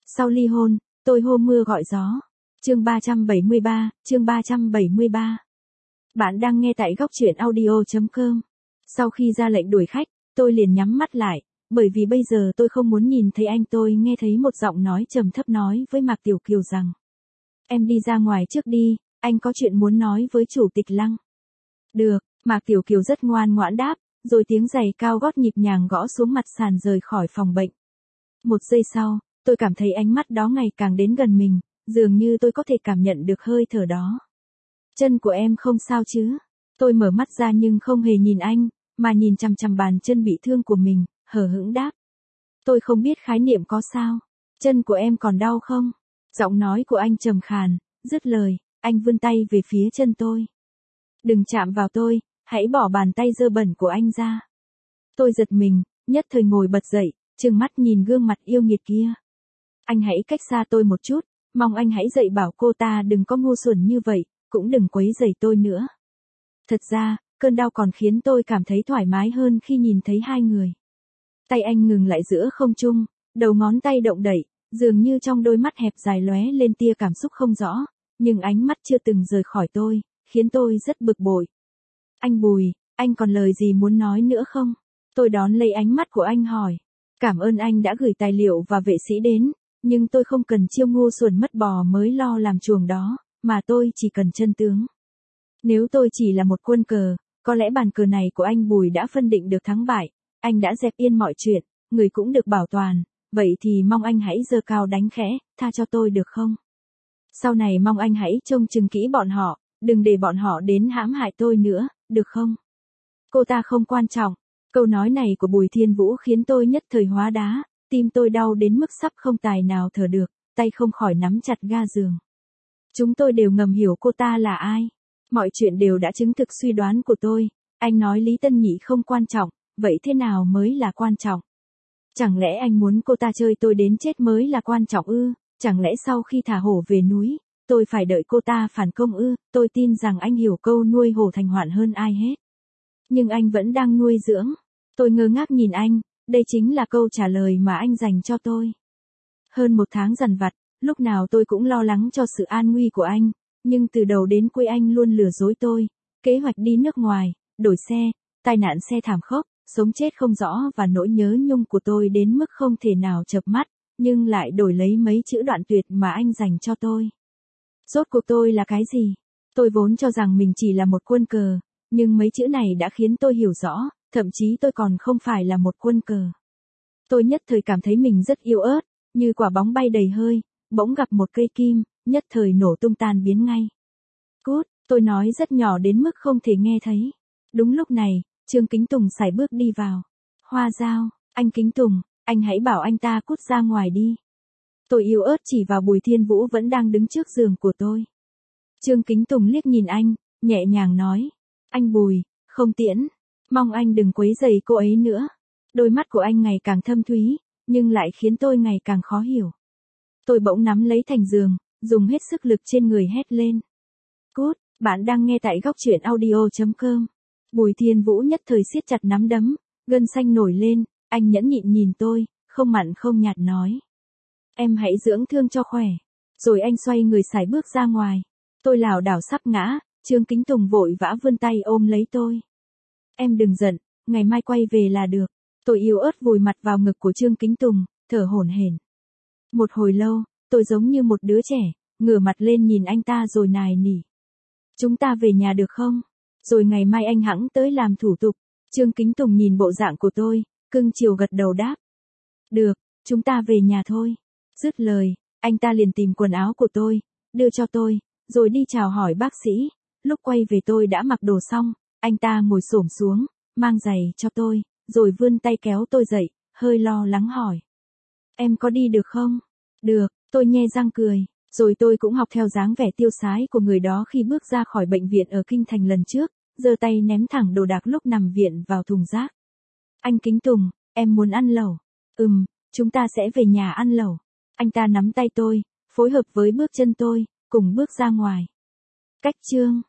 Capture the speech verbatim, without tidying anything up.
Sau ly hôn, tôi hô mưa gọi gió. Chương ba trăm bảy mươi ba, chương ba trăm bảy mươi ba. Bạn đang nghe tại góc truyện audio chấm com. Sau khi ra lệnh đuổi khách, tôi liền nhắm mắt lại, bởi vì bây giờ tôi không muốn nhìn thấy anh. Tôi nghe thấy một giọng nói trầm thấp nói với Mạc Tiểu Kiều rằng: "Em đi ra ngoài trước đi, anh có chuyện muốn nói với chủ tịch Lăng." "Được." Mạc Tiểu Kiều rất ngoan ngoãn đáp, rồi tiếng giày cao gót nhịp nhàng gõ xuống mặt sàn rời khỏi phòng bệnh. Một giây sau, tôi cảm thấy ánh mắt đó ngày càng đến gần mình, dường như tôi có thể cảm nhận được hơi thở đó. "Chân của em không sao chứ?" Tôi mở mắt ra nhưng không hề nhìn anh, mà nhìn chằm chằm bàn chân bị thương của mình, hờ hững đáp: "Tôi không biết khái niệm có sao. Chân của em còn đau không?" Giọng nói của anh trầm khàn, dứt lời, anh vươn tay về phía chân tôi. "Đừng chạm vào tôi, hãy bỏ bàn tay dơ bẩn của anh ra." Tôi giật mình, nhất thời ngồi bật dậy, trừng mắt nhìn gương mặt yêu nghiệt kia. "Anh hãy cách xa tôi một chút, mong anh hãy dạy bảo cô ta đừng có ngu xuẩn như vậy, cũng đừng quấy rầy tôi nữa." Thật ra, cơn đau còn khiến tôi cảm thấy thoải mái hơn khi nhìn thấy hai người. Tay anh ngừng lại giữa không trung, đầu ngón tay động đậy, dường như trong đôi mắt hẹp dài lóe lên tia cảm xúc không rõ, nhưng ánh mắt chưa từng rời khỏi tôi, khiến tôi rất bực bội. "Anh Bùi, anh còn lời gì muốn nói nữa không?" Tôi đón lấy ánh mắt của anh hỏi. "Cảm ơn anh đã gửi tài liệu và vệ sĩ đến, nhưng tôi không cần chiêu ngu xuẩn mất bò mới lo làm chuồng đó, mà tôi chỉ cần chân tướng. Nếu tôi chỉ là một quân cờ, có lẽ bàn cờ này của anh Bùi đã phân định được thắng bại, anh đã dẹp yên mọi chuyện, người cũng được bảo toàn, vậy thì mong anh hãy giơ cao đánh khẽ, tha cho tôi được không? Sau này mong anh hãy trông chừng kỹ bọn họ, đừng để bọn họ đến hãm hại tôi nữa, được không?" Cô ta không quan trọng. Câu nói này của Bùi Thiên Vũ khiến tôi nhất thời hóa đá, tim tôi đau đến mức sắp không tài nào thở được, tay không khỏi nắm chặt ga giường. Chúng tôi đều ngầm hiểu cô ta là ai. Mọi chuyện đều đã chứng thực suy đoán của tôi. Anh nói Lý Tân Nhị không quan trọng, vậy thế nào mới là quan trọng? Chẳng lẽ anh muốn cô ta chơi tôi đến chết mới là quan trọng ư? Chẳng lẽ sau khi thả hổ về núi, tôi phải đợi cô ta phản công ư? Tôi tin rằng anh hiểu câu nuôi hổ thành hoạn hơn ai hết. Nhưng anh vẫn đang nuôi dưỡng. Tôi ngơ ngác nhìn anh, đây chính là câu trả lời mà anh dành cho tôi. Hơn một tháng dằn vặt, lúc nào tôi cũng lo lắng cho sự an nguy của anh, nhưng từ đầu đến cuối anh luôn lừa dối tôi. Kế hoạch đi nước ngoài, đổi xe, tai nạn xe thảm khốc, sống chết không rõ và nỗi nhớ nhung của tôi đến mức không thể nào chợp mắt, nhưng lại đổi lấy mấy chữ đoạn tuyệt mà anh dành cho tôi. Rốt cuộc tôi là cái gì? Tôi vốn cho rằng mình chỉ là một quân cờ, nhưng mấy chữ này đã khiến tôi hiểu rõ, thậm chí tôi còn không phải là một quân cờ. Tôi nhất thời cảm thấy mình rất yếu ớt, như quả bóng bay đầy hơi, bỗng gặp một cây kim, nhất thời nổ tung tan biến ngay. "Cút," tôi nói rất nhỏ đến mức không thể nghe thấy. Đúng lúc này, Trương Kính Tùng sải bước đi vào. "Hoa Dao, anh Kính Tùng, anh hãy bảo anh ta cút ra ngoài đi." Tôi yếu ớt chỉ vào Bùi Thiên Vũ vẫn đang đứng trước giường của tôi. Trương Kính Tùng liếc nhìn anh, nhẹ nhàng nói: "Anh Bùi, không tiễn, mong anh đừng quấy rầy cô ấy nữa." Đôi mắt của anh ngày càng thâm thúy, nhưng lại khiến tôi ngày càng khó hiểu. Tôi bỗng nắm lấy thành giường, dùng hết sức lực trên người hét lên: "Cút!" Bạn đang nghe tại góc truyện audio chấm com. Bùi Thiên Vũ nhất thời siết chặt nắm đấm, gân xanh nổi lên, anh nhẫn nhịn nhìn tôi, không mặn không nhạt nói: "Em hãy dưỡng thương cho khỏe." Rồi anh xoay người sải bước ra ngoài. Tôi lảo đảo sắp ngã, Trương Kính Tùng vội vã vươn tay ôm lấy tôi. "Em đừng giận, ngày mai quay về là được." Tôi yếu ớt vùi mặt vào ngực của Trương Kính Tùng, thở hổn hển. Một hồi lâu, tôi giống như một đứa trẻ, ngửa mặt lên nhìn anh ta rồi nài nỉ: "Chúng ta về nhà được không? Rồi ngày mai anh hẵng tới làm thủ tục." Trương Kính Tùng nhìn bộ dạng của tôi, cưng chiều gật đầu đáp: "Được, chúng ta về nhà thôi." Dứt lời, anh ta liền tìm quần áo của tôi, đưa cho tôi, rồi đi chào hỏi bác sĩ. Lúc quay về tôi đã mặc đồ xong, anh ta ngồi xổm xuống, mang giày cho tôi, rồi vươn tay kéo tôi dậy, hơi lo lắng hỏi: "Em có đi được không?" "Được," tôi nhe răng cười, rồi tôi cũng học theo dáng vẻ tiêu sái của người đó khi bước ra khỏi bệnh viện ở Kinh Thành lần trước, giơ tay ném thẳng đồ đạc lúc nằm viện vào thùng rác. "Anh Kính Tùng, em muốn ăn lẩu." "Ừm, chúng ta sẽ về nhà ăn lẩu." Anh ta nắm tay tôi, phối hợp với bước chân tôi, cùng bước ra ngoài. Cách chương